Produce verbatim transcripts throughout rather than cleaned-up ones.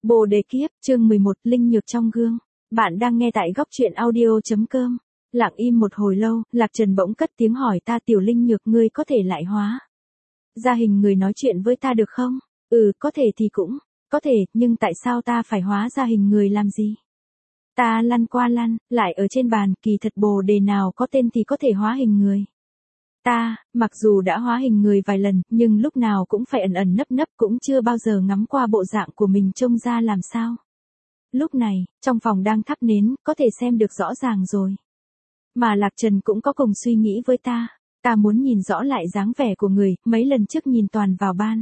Bồ đề kiếp, chương mười một, Linh nhược trong gương. Bạn đang nghe tại góc truyện audio.com. Lặng im một hồi lâu, Lạc Trần bỗng cất tiếng hỏi ta, Tiểu Linh nhược, ngươi có thể lại hóa ra hình người nói chuyện với ta được không? Ừ, có thể thì cũng, có thể, nhưng tại sao ta phải hóa ra hình người làm gì? Ta lăn qua lăn, lại ở trên bàn, kỳ thật bồ đề nào có tên thì có thể hóa hình người. Ta, mặc dù đã hóa hình người vài lần, nhưng lúc nào cũng phải ẩn ẩn nấp nấp, cũng chưa bao giờ ngắm qua bộ dạng của mình trông ra làm sao. Lúc này, trong phòng đang thắp nến, có thể xem được rõ ràng rồi. Mà Lạc Trần cũng có cùng suy nghĩ với ta, ta muốn nhìn rõ lại dáng vẻ của người, mấy lần trước nhìn toàn vào ban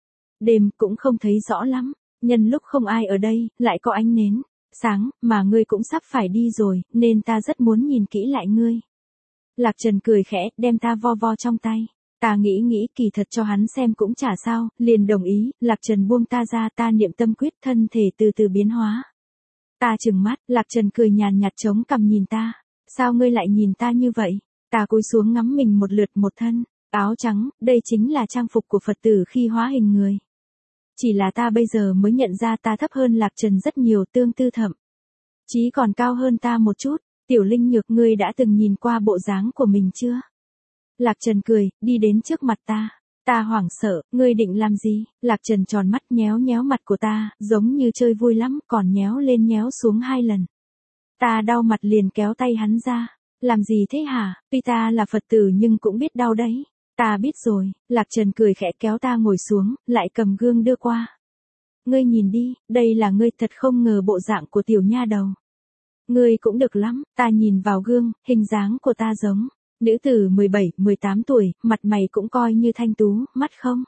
đêm cũng không thấy rõ lắm, nhân lúc không ai ở đây, lại có ánh nến sáng, mà ngươi cũng sắp phải đi rồi, nên ta rất muốn nhìn kỹ lại ngươi. Lạc Trần cười khẽ, đem ta vo vo trong tay. Ta nghĩ nghĩ, kỳ thật cho hắn xem cũng chả sao, liền đồng ý. Lạc Trần buông ta ra, ta niệm tâm quyết, thân thể từ từ biến hóa. Ta trừng mắt, Lạc Trần cười nhàn nhạt chống cằm nhìn ta. Sao ngươi lại nhìn ta như vậy? Ta cúi xuống ngắm mình một lượt, một thân áo trắng, đây chính là trang phục của Phật tử khi hóa hình người. Chỉ là ta bây giờ mới nhận ra ta thấp hơn Lạc Trần rất nhiều, tương tư thậm chí còn cao hơn ta một chút. Tiểu Linh nhược, ngươi đã từng nhìn qua bộ dáng của mình chưa? Lạc Trần cười, đi đến trước mặt ta. Ta hoảng sợ, ngươi định làm gì? Lạc Trần tròn mắt, nhéo nhéo mặt của ta, giống như chơi vui lắm, còn nhéo lên nhéo xuống hai lần. Ta đau mặt liền kéo tay hắn ra. Làm gì thế hả? Tuy ta là Phật tử nhưng cũng biết đau đấy. Ta biết rồi. Lạc Trần cười khẽ kéo ta ngồi xuống, lại cầm gương đưa qua. Ngươi nhìn đi, đây là ngươi, thật không ngờ bộ dạng của tiểu nha đầu. Ngươi cũng được lắm. Ta nhìn vào gương, hình dáng của ta giống nữ tử mười bảy, mười tám tuổi, mặt mày cũng coi như thanh tú, mắt không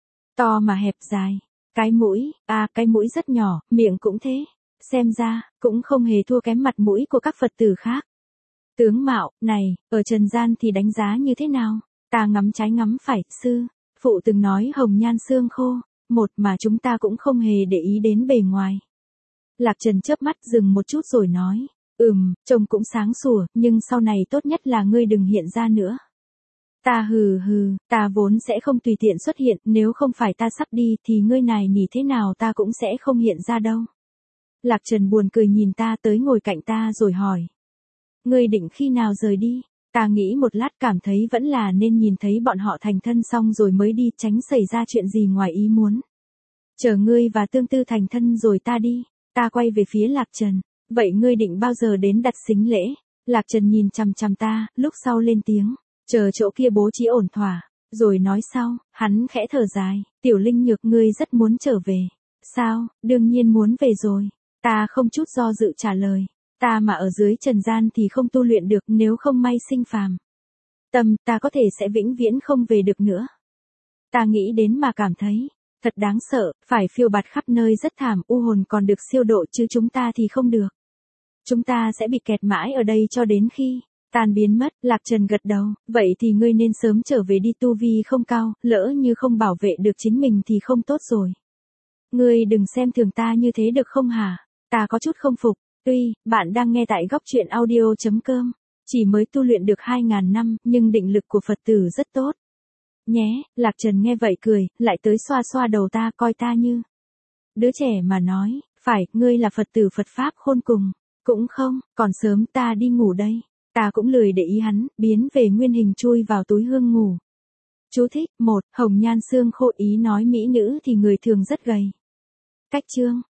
to mà hẹp dài. Cái mũi, à cái mũi rất nhỏ, miệng cũng thế. Xem ra, cũng không hề thua kém mặt mũi của các Phật tử khác. Tướng mạo, này, ở trần gian thì đánh giá như thế nào? Ta ngắm trái ngắm phải, sư phụ từng nói hồng nhan xương khô, một mà chúng ta cũng không hề để ý đến bề ngoài. Lạc Trần chớp mắt dừng một chút rồi nói, ừm, trông cũng sáng sủa, nhưng sau này tốt nhất là ngươi đừng hiện ra nữa. Ta hừ hừ, ta vốn sẽ không tùy tiện xuất hiện, nếu không phải ta sắp đi thì ngươi này nỉ thế nào ta cũng sẽ không hiện ra đâu. Lạc Trần buồn cười nhìn ta, tới ngồi cạnh ta rồi hỏi, ngươi định khi nào rời đi? Ta nghĩ một lát, cảm thấy vẫn là nên nhìn thấy bọn họ thành thân xong rồi mới đi, tránh xảy ra chuyện gì ngoài ý muốn. Chờ ngươi và Tương Tư thành thân rồi ta đi. Ta quay về phía Lạc Trần. Vậy ngươi định bao giờ đến đặt sính lễ? Lạc Trần nhìn chằm chằm ta, lúc sau lên tiếng. Chờ chỗ kia bố trí ổn thỏa. Rồi nói sau, hắn khẽ thở dài. Tiểu Linh nhược, ngươi rất muốn trở về. Sao, đương nhiên muốn về rồi. Ta không chút do dự trả lời. Ta mà ở dưới trần gian thì không tu luyện được, nếu không may sinh phàm tâm, ta có thể sẽ vĩnh viễn không về được nữa. Ta nghĩ đến mà cảm thấy thật đáng sợ, phải phiêu bạt khắp nơi rất thảm, u hồn còn được siêu độ chứ chúng ta thì không được. Chúng ta sẽ bị kẹt mãi ở đây cho đến khi tan biến mất. Lạc Trần gật đầu, vậy thì ngươi nên sớm trở về đi, tu vi không cao, lỡ như không bảo vệ được chính mình thì không tốt rồi. Ngươi đừng xem thường ta như thế được không hả? Ta có chút không phục. Tuy, bạn đang nghe tại góc truyện audio.com, chỉ mới tu luyện được hai ngàn năm, nhưng định lực của Phật tử rất tốt. Nhé, Lạc Trần nghe vậy cười, lại tới xoa xoa đầu ta, coi ta như đứa trẻ mà nói, phải, ngươi là Phật tử Phật Pháp khôn cùng. Cũng không, còn sớm, ta đi ngủ đây. Ta cũng lười để ý hắn, biến về nguyên hình chui vào túi hương ngủ. Chú thích, một, hồng nhan xương khô, ý nói mỹ nữ thì người thường rất gầy. Cách chương.